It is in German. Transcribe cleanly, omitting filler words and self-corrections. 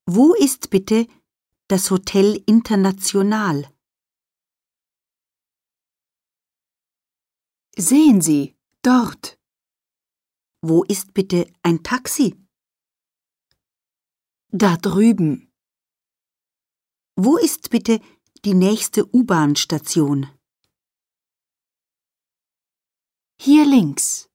Wo ist bitte das Hotel International? Sehen Sie, dort. Wo ist bitte ein Taxi? Da drüben. Wo ist bitte die nächste U-Bahn-Station? Hier links.